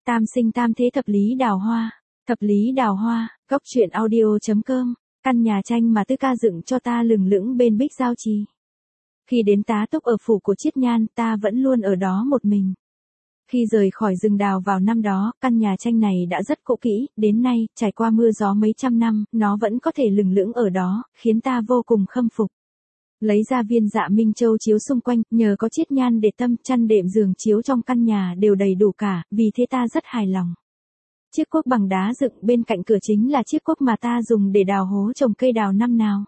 Tam sinh tam thế thập lý đào hoa. Thập lý đào hoa, góc truyện audio.com, căn nhà tranh mà Tư Ca dựng cho ta lừng lững bên Bích Giao Trì. Khi đến tá túc ở phủ của Chiết Nhan, ta vẫn luôn ở đó một mình. Khi rời khỏi rừng đào vào năm đó, căn nhà tranh này đã rất cũ kỹ, đến nay, trải qua mưa gió mấy trăm năm, nó vẫn có thể lừng lững ở đó, khiến ta vô cùng khâm phục. Lấy ra viên dạ Minh Châu chiếu xung quanh, nhờ có Chiết Nhan để tâm, chăn đệm giường chiếu trong căn nhà đều đầy đủ cả, vì thế ta rất hài lòng. Chiếc cuốc bằng đá dựng bên cạnh cửa chính là chiếc cuốc mà ta dùng để đào hố trồng cây đào năm nào.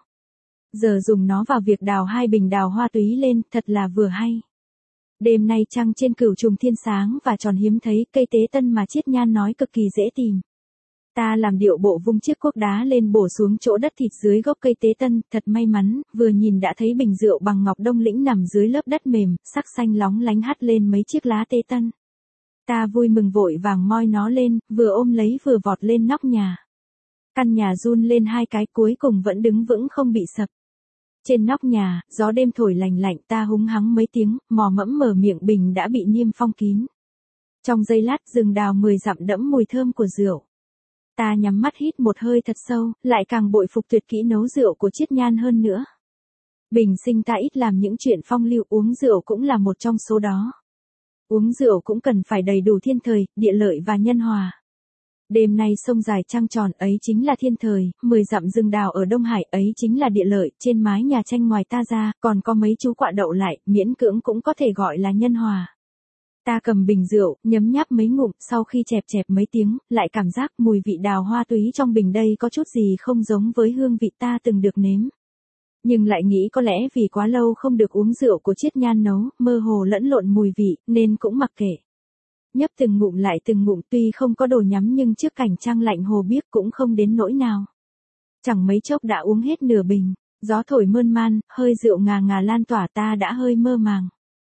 Giờ dùng nó vào việc đào 2 bình đào hoa túy lên, thật là vừa hay. Đêm nay trăng trên Cửu Trùng Thiên sáng và tròn hiếm thấy, cây tế tân mà Chiết Nhan nói cực kỳ dễ tìm. Ta làm điệu bộ vung chiếc cuốc đá lên bổ xuống chỗ đất thịt dưới gốc cây tế tân, thật may mắn, vừa nhìn đã thấy bình rượu bằng ngọc đông lĩnh nằm dưới lớp đất mềm, sắc xanh lóng lánh hắt lên mấy chiếc lá tế tân. Ta vui mừng vội vàng moi nó lên, vừa ôm lấy vừa vọt lên nóc nhà. Căn nhà run lên 2 cái, cuối cùng vẫn đứng vững không bị sập. Trên nóc nhà, gió đêm thổi lành lạnh, ta húng hắng mấy tiếng, mò mẫm mở miệng bình đã bị niêm phong kín. Trong giây lát, rừng đào 10 dặm đẫm mùi thơm của rượu. Ta nhắm mắt hít một hơi thật sâu, lại càng bội phục tuyệt kỹ nấu rượu của Chiết Nhan hơn nữa. Bình sinh ta ít làm những chuyện phong lưu, uống rượu cũng là một trong số đó. Uống rượu cũng cần phải đầy đủ thiên thời, địa lợi và nhân hòa. Đêm nay sông dài trăng tròn ấy chính là thiên thời, 10 dặm rừng đào ở Đông Hải ấy chính là địa lợi, trên mái nhà tranh ngoài ta ra, còn có mấy chú quạ đậu lại, miễn cưỡng cũng có thể gọi là nhân hòa. Ta cầm bình rượu, nhấm nháp mấy ngụm, sau khi chẹp chẹp mấy tiếng, lại cảm giác mùi vị đào hoa túy trong bình đây có chút gì không giống với hương vị ta từng được nếm. Nhưng lại nghĩ có lẽ vì quá lâu không được uống rượu của Chiết Nhan nấu, mơ hồ lẫn lộn mùi vị, nên cũng mặc kệ. Nhấp từng ngụm lại từng ngụm, tuy không có đồ nhắm nhưng trước cảnh trăng lạnh hồ biếc cũng không đến nỗi nào. Chẳng mấy chốc đã uống hết nửa bình, gió thổi mơn man, hơi rượu ngà ngà lan tỏa, ta đã hơi mơ màng.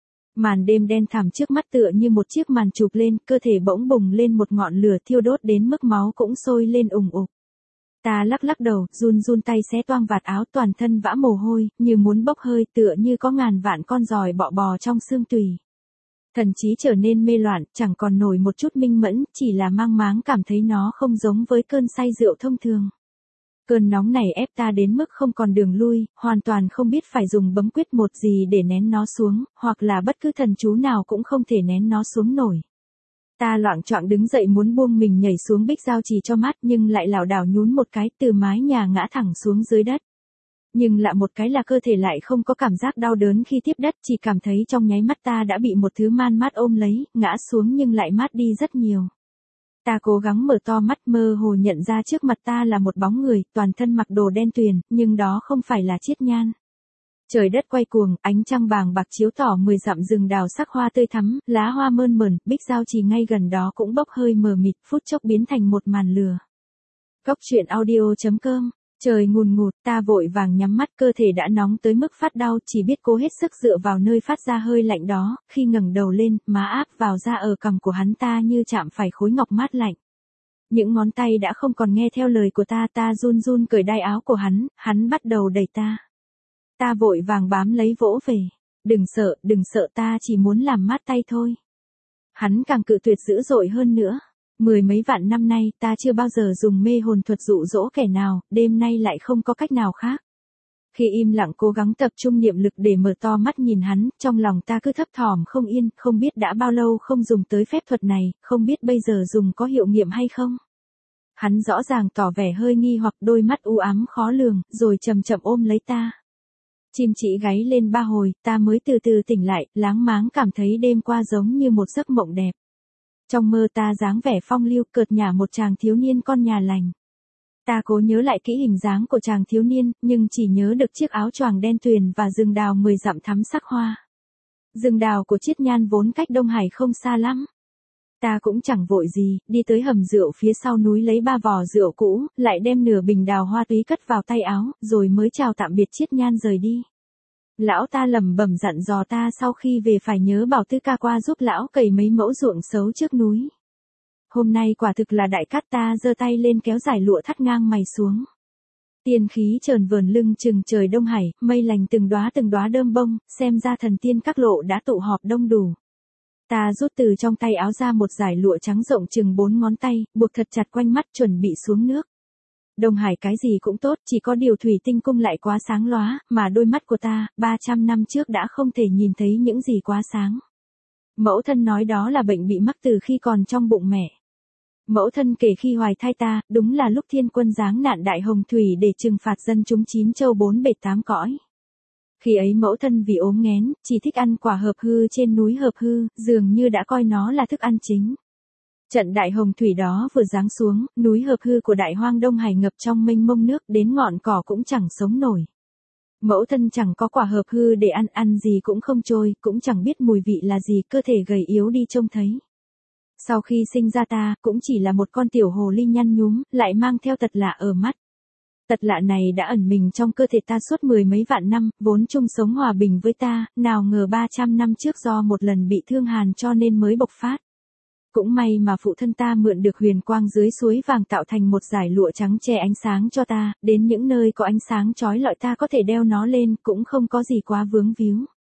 Màn đêm đen thẳm trước mắt tựa như một chiếc màn chụp lên, cơ thể bỗng bùng lên một ngọn lửa thiêu đốt đến mức máu cũng sôi lên ùng ục. Ta lắc lắc đầu, run run tay xé toang vạt áo, toàn thân vã mồ hôi, như muốn bốc hơi, tựa như có ngàn vạn con giòi bọ bò trong xương tủy. Thần trí trở nên mê loạn, chẳng còn nổi một chút minh mẫn, chỉ là mang máng cảm thấy nó không giống với cơn say rượu thông thường. Cơn nóng này ép ta đến mức không còn đường lui, hoàn toàn không biết phải dùng bấm quyết một gì để nén nó xuống, hoặc là bất cứ thần chú nào cũng không thể nén nó xuống nổi. Ta loạng choạng đứng dậy muốn buông mình nhảy xuống Bích Giao Trì cho mát, nhưng lại lảo đảo nhún một cái, từ mái nhà ngã thẳng xuống dưới đất. Nhưng lạ một cái là cơ thể lại không có cảm giác đau đớn khi tiếp đất, chỉ cảm thấy trong nháy mắt ta đã bị một thứ man mát ôm lấy, ngã xuống nhưng lại mát đi rất nhiều. Ta cố gắng mở to mắt, mơ hồ nhận ra trước mặt ta là một bóng người, toàn thân mặc đồ đen tuyền, nhưng đó không phải là Chiết Nhan. Trời đất quay cuồng, ánh trăng bàng bạc chiếu tỏ 10 dặm rừng đào sắc hoa tươi thắm, lá hoa mơn mởn, Bích Giao Trì ngay gần đó cũng bốc hơi mờ mịt, phút chốc biến thành một màn lửa. Góc truyện audio.com. Trời ngùn ngụt, ta vội vàng nhắm mắt, cơ thể đã nóng tới mức phát đau, chỉ biết cố hết sức dựa vào nơi phát ra hơi lạnh đó, khi ngẩng đầu lên, má áp vào da ở cằm của hắn, ta như chạm phải khối ngọc mát lạnh. Những ngón tay đã không còn nghe theo lời của ta, ta run run cởi đai áo của hắn bắt đầu đẩy ta. Ta vội vàng bám lấy vỗ về. Đừng sợ, ta chỉ muốn làm mát tay thôi. Hắn càng cự tuyệt dữ dội hơn nữa. 10 mấy vạn năm nay, ta chưa bao giờ dùng mê hồn thuật dụ dỗ kẻ nào, đêm nay lại không có cách nào khác. Khi im lặng cố gắng tập trung niệm lực để mở to mắt nhìn hắn, trong lòng ta cứ thấp thỏm không yên, không biết đã bao lâu không dùng tới phép thuật này, không biết bây giờ dùng có hiệu nghiệm hay không. Hắn rõ ràng tỏ vẻ hơi nghi hoặc, đôi mắt u ám khó lường, rồi chậm chậm ôm lấy ta. Chim chỉ gáy lên 3 hồi, ta mới từ từ tỉnh lại, láng máng cảm thấy đêm qua giống như một giấc mộng đẹp. Trong mơ ta dáng vẻ phong lưu, cợt nhả một chàng thiếu niên con nhà lành. Ta cố nhớ lại kỹ hình dáng của chàng thiếu niên, nhưng chỉ nhớ được chiếc áo choàng đen tuyền và rừng đào 10 dặm thắm sắc hoa. Rừng đào của Chiết Nhan vốn cách Đông Hải không xa lắm. Ta cũng chẳng vội gì, đi tới hầm rượu phía sau núi lấy 3 vò rượu cũ, lại đem nửa bình đào hoa túy cất vào tay áo, rồi mới chào tạm biệt Chiết Nhan rời đi. Lão ta lẩm bẩm dặn dò ta sau khi về phải nhớ bảo Tư Ca qua giúp lão cày mấy mẫu ruộng xấu trước núi. Hôm nay quả thực là đại cát, ta giơ tay lên kéo giải lụa thắt ngang mày xuống. Tiên khí trờn vờn lưng chừng trời Đông Hải, mây lành từng đóa đơm bông, xem ra thần tiên các lộ đã tụ họp đông đủ. Ta rút từ trong tay áo ra một dải lụa trắng rộng chừng 4 ngón tay, buộc thật chặt quanh mắt chuẩn bị xuống nước. Đông Hải cái gì cũng tốt, chỉ có điều thủy tinh cung lại quá sáng lóa, mà đôi mắt của ta, 300 năm trước đã không thể nhìn thấy những gì quá sáng. Mẫu thân nói đó là bệnh bị mắc từ khi còn trong bụng mẹ. Mẫu thân kể khi hoài thai ta, đúng là lúc thiên quân giáng nạn đại hồng thủy để trừng phạt dân chúng 9 châu 4 bể 8 cõi. Khi ấy mẫu thân vì ốm nghén, chỉ thích ăn quả hợp hư trên núi hợp hư, dường như đã coi nó là thức ăn chính. Trận đại hồng thủy đó vừa giáng xuống, núi hợp hư của đại hoang Đông Hải ngập trong mênh mông nước, đến ngọn cỏ cũng chẳng sống nổi. Mẫu thân chẳng có quả hợp hư để ăn gì cũng không trôi, cũng chẳng biết mùi vị là gì, cơ thể gầy yếu đi trông thấy. Sau khi sinh ra ta, cũng chỉ là một con tiểu hồ ly nhăn nhúm, lại mang theo tật lạ ở mắt. Tật lạ này đã ẩn mình trong cơ thể ta suốt 10 mấy vạn năm, vốn chung sống hòa bình với ta, nào ngờ 300 năm trước do một lần bị thương hàn cho nên mới bộc phát. Cũng may mà phụ thân ta mượn được huyền quang dưới suối vàng tạo thành một dải lụa trắng che ánh sáng cho ta, đến những nơi có ánh sáng chói lọi ta có thể đeo nó lên, cũng không có gì quá vướng víu.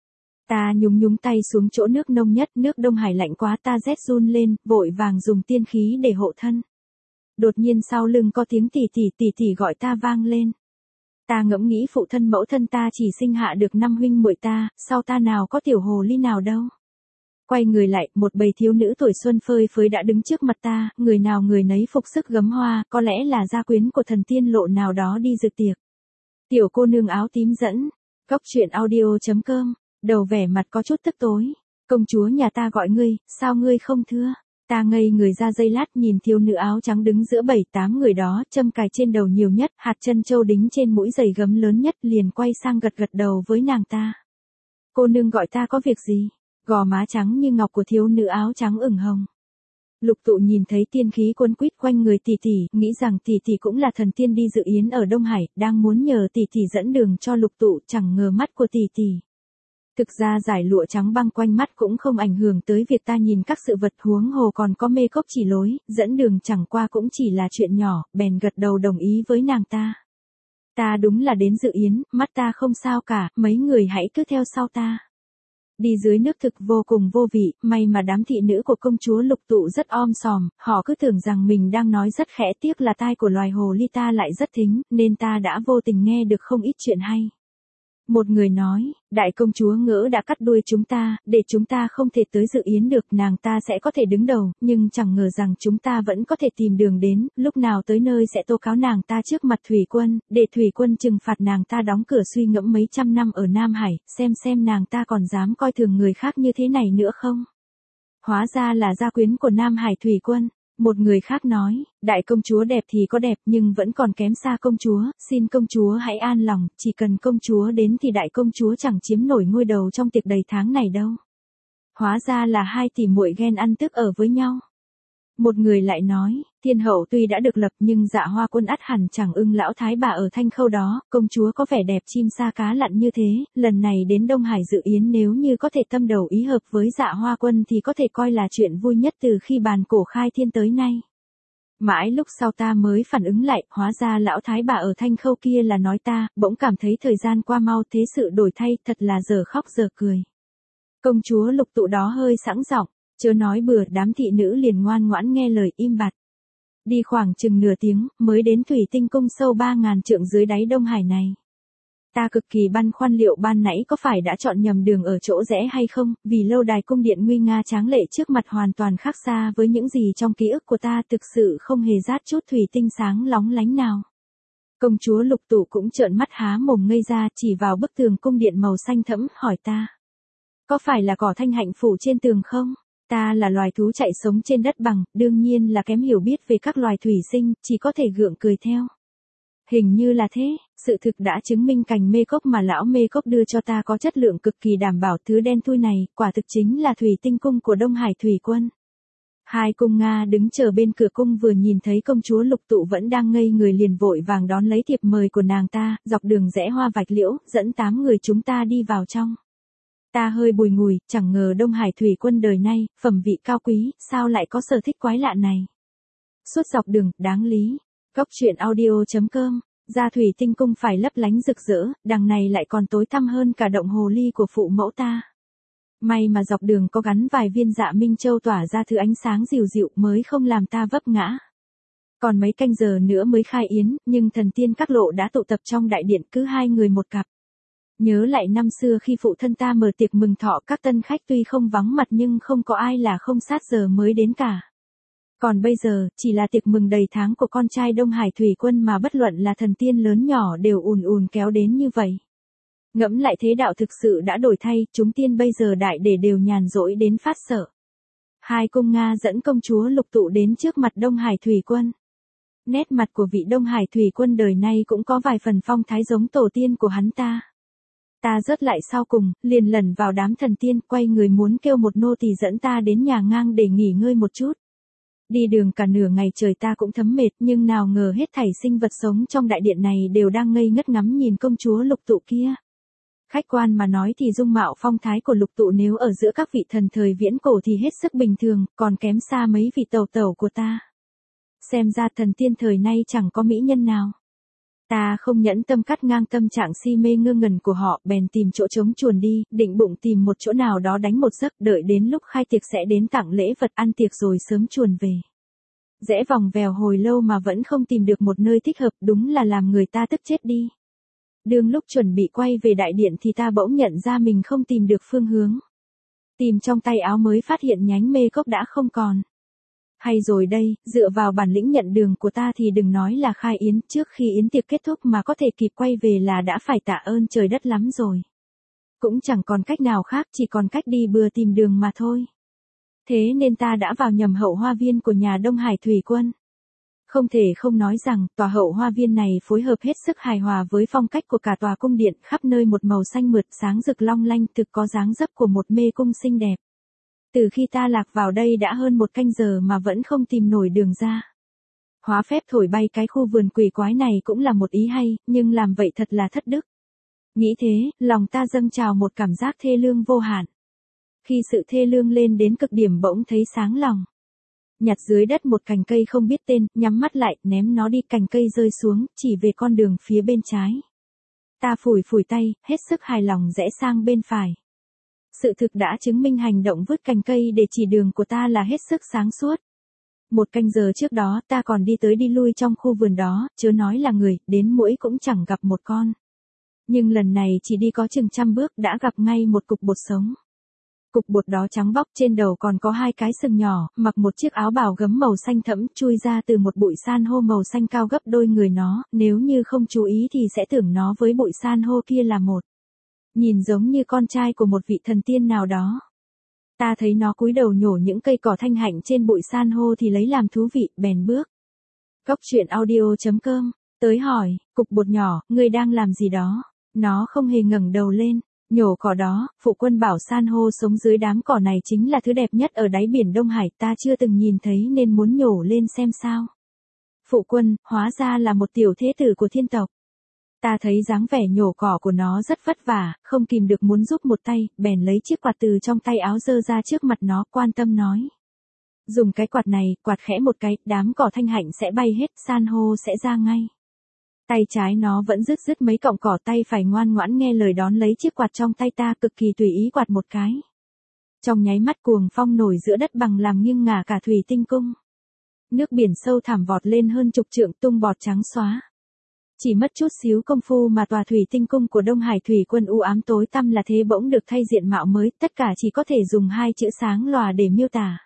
Ta nhúng tay xuống chỗ nước nông nhất, nước Đông Hải lạnh quá ta rét run lên, vội vàng dùng tiên khí để hộ thân. Đột nhiên sau lưng có tiếng tỉ tỉ gọi ta vang lên. Ta ngẫm nghĩ phụ thân mẫu thân ta chỉ sinh hạ được 5 huynh muội ta, sau ta nào có tiểu hồ ly nào đâu. Quay người lại, một bầy thiếu nữ tuổi xuân phơi phới đã đứng trước mặt ta, người nào người nấy phục sức gấm hoa, có lẽ là gia quyến của thần tiên lộ nào đó đi dự tiệc. Tiểu cô nương áo tím dẫn, Góc Truyện Audio.com, đầu vẻ mặt có chút tức tối. Công chúa nhà ta gọi ngươi, sao ngươi không thưa? Ta ngây người ra giây lát nhìn thiếu nữ áo trắng đứng giữa 7-8 người đó, châm cài trên đầu nhiều nhất, hạt chân châu đính trên mũi giày gấm lớn nhất, liền quay sang gật đầu với nàng ta. Cô nương gọi ta có việc gì? Gò má trắng như ngọc của thiếu nữ áo trắng ửng hồng. Lục Tụ nhìn thấy tiên khí cuốn quýt quanh người tỷ tỷ, nghĩ rằng tỷ tỷ cũng là thần tiên đi dự yến ở Đông Hải, đang muốn nhờ tỷ tỷ dẫn đường cho Lục Tụ, chẳng ngờ mắt của tỷ tỷ. Thực ra dải lụa trắng băng quanh mắt cũng không ảnh hưởng tới việc ta nhìn các sự vật, huống hồ còn có mê cốc chỉ lối, dẫn đường chẳng qua cũng chỉ là chuyện nhỏ, bèn gật đầu đồng ý với nàng ta. Ta đúng là đến dự yến, mắt ta không sao cả, mấy người hãy cứ theo sau ta. Đi dưới nước thực vô cùng vô vị, may mà đám thị nữ của công chúa Lục Tụ rất om sòm, họ cứ tưởng rằng mình đang nói rất khẽ, tiếc là tai của loài hồ ly ta lại rất thính, nên ta đã vô tình nghe được không ít chuyện hay. Một người nói, đại công chúa Ngỡ đã cắt đuôi chúng ta, để chúng ta không thể tới dự yến được, nàng ta sẽ có thể đứng đầu, nhưng chẳng ngờ rằng chúng ta vẫn có thể tìm đường đến, lúc nào tới nơi sẽ tố cáo nàng ta trước mặt thủy quân, để thủy quân trừng phạt nàng ta đóng cửa suy ngẫm mấy trăm năm ở Nam Hải, xem nàng ta còn dám coi thường người khác như thế này nữa không. Hóa ra là gia quyến của Nam Hải thủy quân. Một người khác nói, đại công chúa đẹp thì có đẹp nhưng vẫn còn kém xa công chúa, xin công chúa hãy an lòng, chỉ cần công chúa đến thì đại công chúa chẳng chiếm nổi ngôi đầu trong tiệc đầy tháng này đâu. Hóa ra là hai tỷ muội ghen ăn tức ở với nhau. Một người lại nói, thiên hậu tuy đã được lập nhưng Dạ Hoa Quân ắt hẳn chẳng ưng lão thái bà ở Thanh Khâu đó, công chúa có vẻ đẹp chim sa cá lặn như thế, lần này đến Đông Hải dự yến nếu như có thể tâm đầu ý hợp với Dạ Hoa Quân thì có thể coi là chuyện vui nhất từ khi bàn cổ khai thiên tới nay. Mãi lúc sau ta mới phản ứng lại, hóa ra lão thái bà ở Thanh Khâu kia là nói ta, bỗng cảm thấy thời gian qua mau thế sự đổi thay, thật là giờ khóc giờ cười. Công chúa Lục Tụ đó hơi sẵn giọng. Chớ nói bừa, đám thị nữ liền ngoan ngoãn nghe lời im bặt. Đi khoảng chừng nửa tiếng, mới đến thủy tinh cung sâu 3.000 trượng dưới đáy Đông Hải này. Ta cực kỳ băn khoăn liệu ban nãy có phải đã chọn nhầm đường ở chỗ rẽ hay không, vì lâu đài cung điện nguy nga tráng lệ trước mặt hoàn toàn khác xa với những gì trong ký ức của ta, thực sự không hề rát chút thủy tinh sáng lóng lánh nào. Công chúa Lục Tụ cũng trợn mắt há mồm ngây ra, chỉ vào bức tường cung điện màu xanh thẫm, hỏi ta. Có phải là cỏ thanh hạnh phủ trên tường không? Ta là loài thú chạy sống trên đất bằng, đương nhiên là kém hiểu biết về các loài thủy sinh, chỉ có thể gượng cười theo. Hình như là thế, sự thực đã chứng minh cành mê cốc mà lão mê cốc đưa cho ta có chất lượng cực kỳ đảm bảo, thứ đen thui này, quả thực chính là thủy tinh cung của Đông Hải thủy quân. Hai cung Nga đứng chờ bên cửa cung vừa nhìn thấy công chúa Lục Tụ vẫn đang ngây người liền vội vàng đón lấy thiệp mời của nàng ta, dọc đường rẽ hoa vạch liễu, dẫn 8 người chúng ta đi vào trong. Ta hơi bùi ngùi, chẳng ngờ Đông Hải thủy quân đời nay, phẩm vị cao quý, sao lại có sở thích quái lạ này. Suốt dọc đường, đáng lý. Góc Truyện Audio.com, ra thủy tinh cung phải lấp lánh rực rỡ, đằng này lại còn tối tăm hơn cả động hồ ly của phụ mẫu ta. May mà dọc đường có gắn vài viên dạ minh châu tỏa ra thứ ánh sáng dịu dịu mới không làm ta vấp ngã. Còn mấy canh giờ nữa mới khai yến, nhưng thần tiên các lộ đã tụ tập trong đại điện cứ 2 người một cặp. Nhớ lại năm xưa khi phụ thân ta mở tiệc mừng thọ các tân khách tuy không vắng mặt nhưng không có ai là không sát giờ mới đến cả. Còn bây giờ, chỉ là tiệc mừng đầy tháng của con trai Đông Hải Thủy Quân mà bất luận là thần tiên lớn nhỏ đều ùn ùn kéo đến như vậy. Ngẫm lại thế đạo thực sự đã đổi thay, chúng tiên bây giờ đại để đều nhàn rỗi đến phát sợ. Hai cung Nga dẫn công chúa Lục Tụ đến trước mặt Đông Hải Thủy Quân. Nét mặt của vị Đông Hải Thủy Quân đời nay cũng có vài phần phong thái giống tổ tiên của hắn ta. Ta rớt lại sau cùng, liền lẩn vào đám thần tiên, quay người muốn kêu một nô tỳ dẫn ta đến nhà ngang để nghỉ ngơi một chút. Đi đường cả nửa ngày trời ta cũng thấm mệt, nhưng nào ngờ hết thảy sinh vật sống trong đại điện này đều đang ngây ngất ngắm nhìn công chúa Lục Tụ kia. Khách quan mà nói thì dung mạo phong thái của Lục Tụ nếu ở giữa các vị thần thời viễn cổ thì hết sức bình thường, còn kém xa mấy vị tẩu tẩu của ta. Xem ra thần tiên thời nay chẳng có mỹ nhân nào. Ta không nhẫn tâm cắt ngang tâm trạng si mê ngơ ngẩn của họ, bèn tìm chỗ trống chuồn đi, định bụng tìm một chỗ nào đó đánh một giấc, đợi đến lúc khai tiệc sẽ đến tặng lễ vật ăn tiệc rồi sớm chuồn về. Rẽ vòng vèo hồi lâu mà vẫn không tìm được một nơi thích hợp, đúng là làm người ta tức chết đi. Đương lúc chuẩn bị quay về đại điện thì ta bỗng nhận ra mình không tìm được phương hướng. Tìm trong tay áo mới phát hiện nhánh mê cốc đã không còn. Hay rồi đây, dựa vào bản lĩnh nhận đường của ta thì đừng nói là khai yến, trước khi yến tiệc kết thúc mà có thể kịp quay về là đã phải tạ ơn trời đất lắm rồi. Cũng chẳng còn cách nào khác, chỉ còn cách đi bừa tìm đường mà thôi. Thế nên ta đã vào nhầm hậu hoa viên của nhà Đông Hải Thủy Quân. Không thể không nói rằng, tòa hậu hoa viên này phối hợp hết sức hài hòa với phong cách của cả tòa cung điện, khắp nơi một màu xanh mượt sáng rực long lanh, thực có dáng dấp của một mê cung xinh đẹp. Từ khi ta lạc vào đây đã hơn 1 canh giờ mà vẫn không tìm nổi đường ra. Hóa phép thổi bay cái khu vườn quỷ quái này cũng là một ý hay, nhưng làm vậy thật là thất đức. Nghĩ thế, lòng ta dâng trào một cảm giác thê lương vô hạn. Khi sự thê lương lên đến cực điểm bỗng thấy sáng lòng. Nhặt dưới đất một cành cây không biết tên, nhắm mắt lại, ném nó đi, cành cây rơi xuống, chỉ về con đường phía bên trái. Ta phủi phủi tay, hết sức hài lòng rẽ sang bên phải. Sự thực đã chứng minh hành động vứt cành cây để chỉ đường của ta là hết sức sáng suốt. 1 canh giờ trước đó ta còn đi tới đi lui trong khu vườn đó, chớ nói là người, đến muỗi cũng chẳng gặp một con. Nhưng lần này chỉ đi có chừng 100 bước đã gặp ngay một cục bột sống. Cục bột đó trắng bóc, trên đầu còn có 2 cái sừng nhỏ, mặc một chiếc áo bào gấm màu xanh thẫm, chui ra từ một bụi san hô màu xanh cao gấp đôi người nó, nếu như không chú ý thì sẽ tưởng nó với bụi san hô kia là một. Nhìn giống như con trai của một vị thần tiên nào đó. Ta thấy nó cúi đầu nhổ những cây cỏ thanh hạnh trên bụi san hô thì lấy làm thú vị, bèn bước. Góc truyện audio.com, tới hỏi, cục bột nhỏ, ngươi đang làm gì đó? Nó không hề ngẩng đầu lên. Nhổ cỏ đó, phụ quân bảo san hô sống dưới đám cỏ này chính là thứ đẹp nhất ở đáy biển Đông Hải, ta chưa từng nhìn thấy nên muốn nhổ lên xem sao. Phụ quân, hóa ra là một tiểu thế tử của thiên tộc. Ta thấy dáng vẻ nhổ cỏ của nó rất vất vả, không kìm được muốn giúp một tay, bèn lấy chiếc quạt từ trong tay áo giơ ra trước mặt nó, quan tâm nói. Dùng cái quạt này, quạt khẽ một cái, đám cỏ thanh hạnh sẽ bay hết, san hô sẽ ra ngay. Tay trái nó vẫn rứt mấy cọng cỏ, tay phải ngoan ngoãn nghe lời đón lấy chiếc quạt trong tay ta, cực kỳ tùy ý quạt một cái. Trong nháy mắt cuồng phong nổi giữa đất bằng làm nghiêng ngả cả thủy tinh cung. Nước biển sâu thẳm vọt lên hơn 10 trượng, tung bọt trắng xóa. Chỉ mất chút xíu công phu mà tòa thủy tinh cung của Đông Hải Thủy Quân u ám tối tăm là thế bỗng được thay diện mạo mới, tất cả chỉ có thể dùng 2 chữ sáng lòa để miêu tả.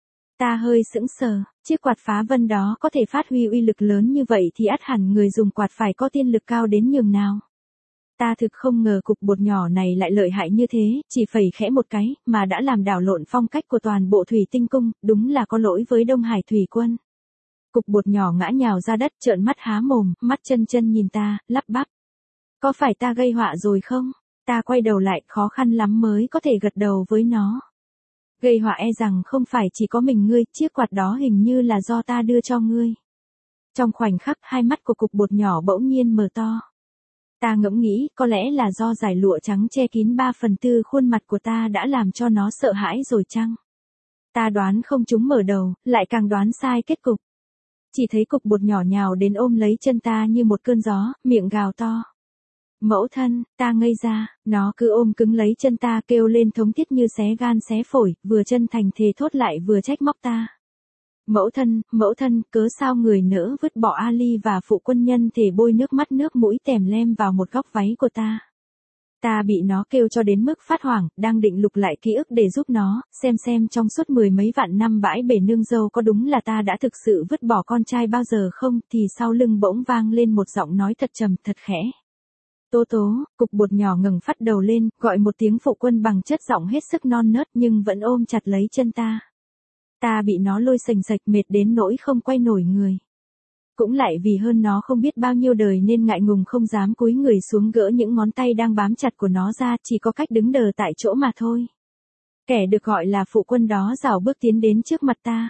Ta hơi sững sờ, chiếc quạt phá vân đó có thể phát huy uy lực lớn như vậy thì ắt hẳn người dùng quạt phải có tiên lực cao đến nhường nào. Ta thực không ngờ cục bột nhỏ này lại lợi hại như thế, chỉ phẩy khẽ một cái, mà đã làm đảo lộn phong cách của toàn bộ thủy tinh cung, đúng là có lỗi với Đông Hải Thủy Quân. Cục bột nhỏ ngã nhào ra đất, trợn mắt há mồm, mắt chân nhìn ta, lắp bắp. Có phải ta gây họa rồi không? Ta quay đầu lại, khó khăn lắm mới có thể gật đầu với nó. Gây họa e rằng không phải chỉ có mình ngươi, chiếc quạt đó hình như là do ta đưa cho ngươi. Trong khoảnh khắc, 2 mắt của cục bột nhỏ bỗng nhiên mở to. Ta ngẫm nghĩ, có lẽ là do dải lụa trắng che kín 3/4 khuôn mặt của ta đã làm cho nó sợ hãi rồi chăng? Ta đoán không trúng mở đầu, lại càng đoán sai kết cục. Chỉ thấy cục bột nhỏ nhào đến ôm lấy chân ta như một cơn gió, miệng gào to. Mẫu thân, ta ngây ra, nó cứ ôm cứng lấy chân ta kêu lên thống thiết như xé gan xé phổi, vừa chân thành thề thốt lại vừa trách móc ta. Mẫu thân, cớ sao người nỡ vứt bỏ Ali và phụ quân nhân thể bôi nước mắt nước mũi tèm lem vào một góc váy của ta. Ta bị nó kêu cho đến mức phát hoảng, đang định lục lại ký ức để giúp nó, xem trong suốt mười mấy vạn năm bãi bể nương dâu có đúng là ta đã thực sự vứt bỏ con trai bao giờ không, thì sau lưng bỗng vang lên một giọng nói thật trầm thật khẽ. Tố tố, cục bột nhỏ ngẩng phát đầu lên, gọi một tiếng phụ quân bằng chất giọng hết sức non nớt nhưng vẫn ôm chặt lấy chân ta. Ta bị nó lôi sành sạch mệt đến nỗi không quay nổi người. Cũng lại vì hơn nó không biết bao nhiêu đời nên ngại ngùng không dám cúi người xuống gỡ những ngón tay đang bám chặt của nó ra, chỉ có cách đứng đờ tại chỗ mà thôi. Kẻ được gọi là phụ quân đó rảo bước tiến đến trước mặt ta.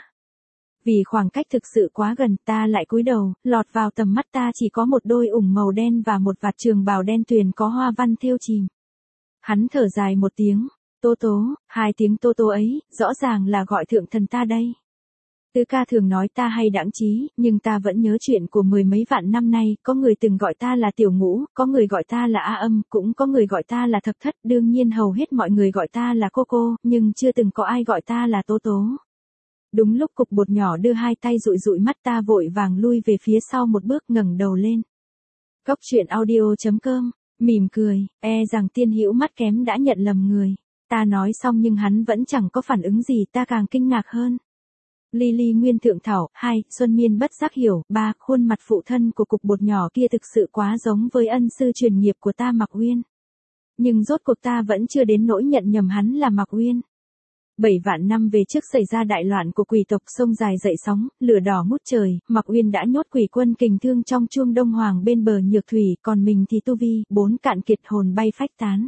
Vì khoảng cách thực sự quá gần, ta lại cúi đầu, lọt vào tầm mắt ta chỉ có một đôi ủng màu đen và một vạt trường bào đen tuyền có hoa văn thêu chìm. Hắn thở dài một tiếng, tố tố, hai tiếng tố tố ấy, rõ ràng là gọi thượng thần ta đây. Tứ ca thường nói ta hay đãng trí, nhưng ta vẫn nhớ chuyện của mười mấy vạn năm nay, có người từng gọi ta là tiểu ngũ, có người gọi ta là A Âm, cũng có người gọi ta là thập thất, đương nhiên hầu hết mọi người gọi ta là cô, nhưng chưa từng có ai gọi ta là tố tố. Đúng lúc cục bột nhỏ đưa hai tay dụi dụi mắt ta vội vàng lui về phía sau một bước ngẩng đầu lên. Cốc truyện audio.com, mỉm cười, rằng tiên hữu mắt kém đã nhận lầm người. Ta nói xong nhưng hắn vẫn chẳng có phản ứng gì, ta càng kinh ngạc hơn. Lily Nguyên Thượng Thảo, 2, Xuân Miên bất giác hiểu, 3, khuôn mặt phụ thân của cục bột nhỏ kia thực sự quá giống với ân sư truyền nghiệp của ta Mạc Uyên. Nhưng rốt cuộc ta vẫn chưa đến nỗi nhận nhầm hắn là Mạc Uyên. 7 vạn năm về trước xảy ra đại loạn của quỷ tộc, sông dài dậy sóng, lửa đỏ ngút trời, Mạc Uyên đã nhốt quỷ quân kình thương trong chuông Đông Hoàng bên bờ nhược thủy, còn mình thì tu vi 4 cạn kiệt hồn bay phách tán.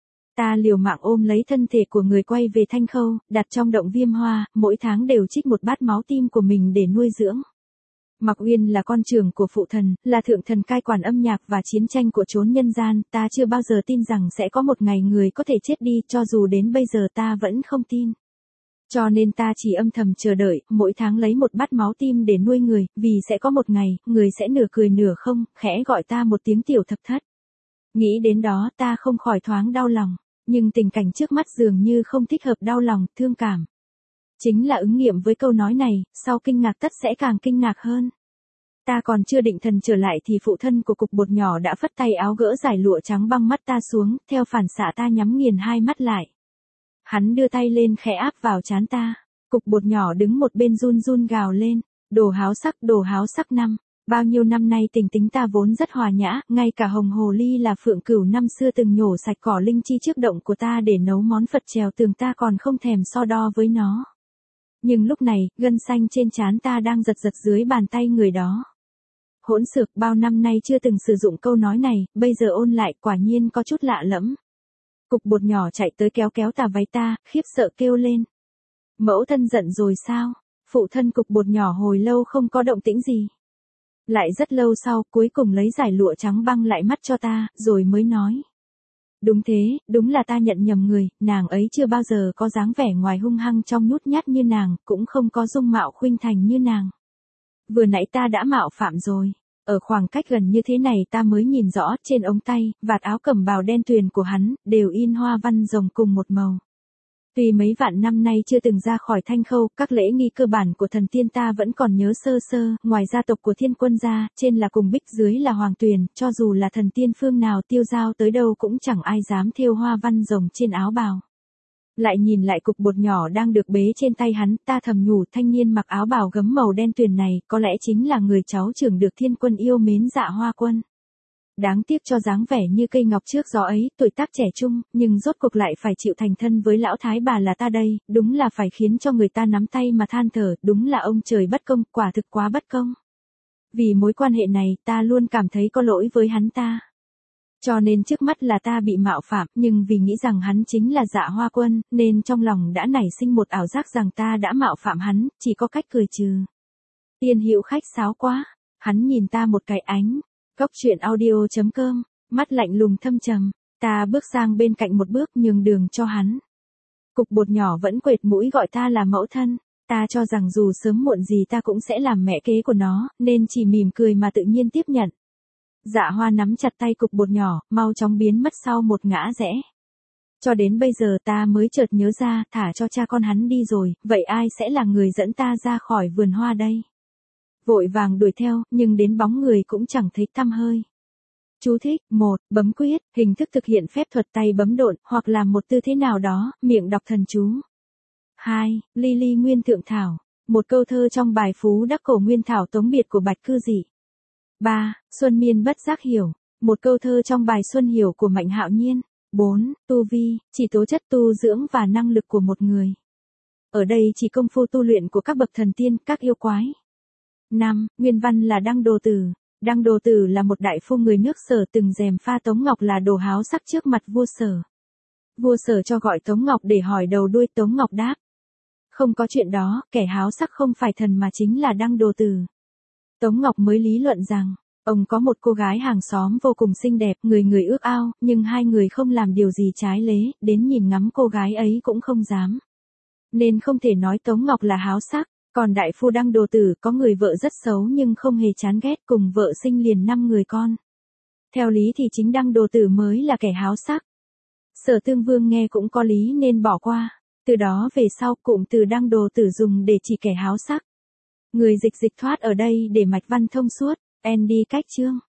Ta liều mạng ôm lấy thân thể của người quay về Thanh Khâu, đặt trong động viêm hoa, mỗi tháng đều trích một bát máu tim của mình để nuôi dưỡng. Mạc Uyên là con trưởng của phụ thần, là thượng thần cai quản âm nhạc và chiến tranh của chốn nhân gian, ta chưa bao giờ tin rằng sẽ có một ngày người có thể chết đi, cho dù đến bây giờ ta vẫn không tin. Cho nên ta chỉ âm thầm chờ đợi, mỗi tháng lấy một bát máu tim để nuôi người, vì sẽ có một ngày, người sẽ nửa cười nửa không, khẽ gọi ta một tiếng tiểu thập thất. Nghĩ đến đó ta không khỏi thoáng đau lòng, nhưng tình cảnh trước mắt dường như không thích hợp đau lòng, thương cảm. Chính là ứng nghiệm với câu nói này, sau kinh ngạc tất sẽ càng kinh ngạc hơn. Ta còn chưa định thần trở lại thì phụ thân của cục bột nhỏ đã phất tay áo gỡ giải lụa trắng băng mắt ta xuống, theo phản xạ ta nhắm nghiền hai mắt lại. Hắn đưa tay lên khẽ áp vào trán ta, cục bột nhỏ đứng một bên run run gào lên, đồ háo sắc năm. Bao nhiêu năm nay tình tính ta vốn rất hòa nhã, ngay cả hồng hồ ly là phượng cửu năm xưa từng nhổ sạch cỏ linh chi trước động của ta để nấu món Phật trèo tường ta còn không thèm so đo với nó. Nhưng lúc này, gân xanh trên trán ta đang giật giật dưới bàn tay người đó. Hỗn xược, bao năm nay chưa từng sử dụng câu nói này, bây giờ ôn lại quả nhiên có chút lạ lẫm. Cục bột nhỏ chạy tới kéo tà váy ta, khiếp sợ kêu lên. Mẫu thân giận rồi sao? Phụ thân cục bột nhỏ hồi lâu không có động tĩnh gì. Lại rất lâu sau, cuối cùng lấy giải lụa trắng băng lại mắt cho ta, rồi mới nói. Đúng thế, đúng là ta nhận nhầm người, nàng ấy chưa bao giờ có dáng vẻ ngoài hung hăng trong nhút nhát như nàng, cũng không có dung mạo khuynh thành như nàng. Vừa nãy ta đã mạo phạm rồi. Ở khoảng cách gần như thế này ta mới nhìn rõ, trên ống tay, vạt áo cẩm bào đen tuyền của hắn, đều in hoa văn rồng cùng một màu. Tuy mấy vạn năm nay chưa từng ra khỏi Thanh Khâu, các lễ nghi cơ bản của thần tiên ta vẫn còn nhớ sơ sơ, ngoài gia tộc của Thiên Quân gia, trên là Cùng Bích dưới là Hoàng Tuyền, cho dù là thần tiên phương nào tiêu dao tới đâu cũng chẳng ai dám thêu hoa văn rồng trên áo bào. Lại nhìn lại cục bột nhỏ đang được bế trên tay hắn, ta thầm nhủ thanh niên mặc áo bào gấm màu đen tuyền này, có lẽ chính là người cháu trưởng được Thiên Quân yêu mến Dạ Hoa Quân. Đáng tiếc cho dáng vẻ như cây ngọc trước gió ấy, tuổi tác trẻ trung, nhưng rốt cuộc lại phải chịu thành thân với lão thái bà là ta đây, đúng là phải khiến cho người ta nắm tay mà than thở, đúng là ông trời bất công, quả thực quá bất công. Vì mối quan hệ này, ta luôn cảm thấy có lỗi với hắn ta. Cho nên trước mắt là ta bị mạo phạm, nhưng vì nghĩ rằng hắn chính là Dạ Hoa Quân, nên trong lòng đã nảy sinh một ảo giác rằng ta đã mạo phạm hắn, chỉ có cách cười trừ. Tiên hữu khách sáo quá, hắn nhìn ta một cái ánh. Cốc truyện audio.com, mắt lạnh lùng thâm trầm, ta bước sang bên cạnh một bước nhường đường cho hắn. Cục bột nhỏ vẫn quệt mũi gọi ta là mẫu thân, ta cho rằng dù sớm muộn gì ta cũng sẽ làm mẹ kế của nó, nên chỉ mỉm cười mà tự nhiên tiếp nhận. Dạ Hoa nắm chặt tay cục bột nhỏ, mau chóng biến mất sau một ngã rẽ. Cho đến bây giờ ta mới chợt nhớ ra, thả cho cha con hắn đi rồi, vậy ai sẽ là người dẫn ta ra khỏi vườn hoa đây? Vội vàng đuổi theo, nhưng đến bóng người cũng chẳng thấy tăm hơi. Chú thích: 1. Bấm quyết, hình thức thực hiện phép thuật tay bấm độn, hoặc làm một tư thế nào đó, miệng đọc thần chú. 2. Ly ly nguyên thượng thảo. Một câu thơ trong bài Phú Đắc Cổ Nguyên Thảo Tống Biệt của Bạch Cư Dị. 3. Xuân miên bất giác hiểu. Một câu thơ trong bài Xuân Hiểu của Mạnh Hạo Nhiên. 4. Tu vi, chỉ tố chất tu dưỡng và năng lực của một người. Ở đây chỉ công phu tu luyện của các bậc thần tiên, các yêu quái. 5. Nguyên văn là Đăng Đồ Tử. Đăng Đồ Tử là một đại phu người nước Sở từng gièm pha Tống Ngọc là đồ háo sắc trước mặt vua Sở. Vua Sở cho gọi Tống Ngọc để hỏi đầu đuôi, Tống Ngọc đáp: không có chuyện đó, kẻ háo sắc không phải thần mà chính là Đăng Đồ Tử. Tống Ngọc mới lý luận rằng, ông có một cô gái hàng xóm vô cùng xinh đẹp, người người ước ao, nhưng hai người không làm điều gì trái lễ, đến nhìn ngắm cô gái ấy cũng không dám. Nên không thể nói Tống Ngọc là háo sắc. Còn đại phu Đăng Đồ Tử có người vợ rất xấu nhưng không hề chán ghét, cùng vợ sinh liền 5 người con. Theo lý thì chính Đăng Đồ Tử mới là kẻ háo sắc. Sở Tương Vương nghe cũng có lý nên bỏ qua. Từ đó về sau cụm từ Đăng Đồ Tử dùng để chỉ kẻ háo sắc. Người dịch thoát ở đây để mạch văn thông suốt. End đi cách chương.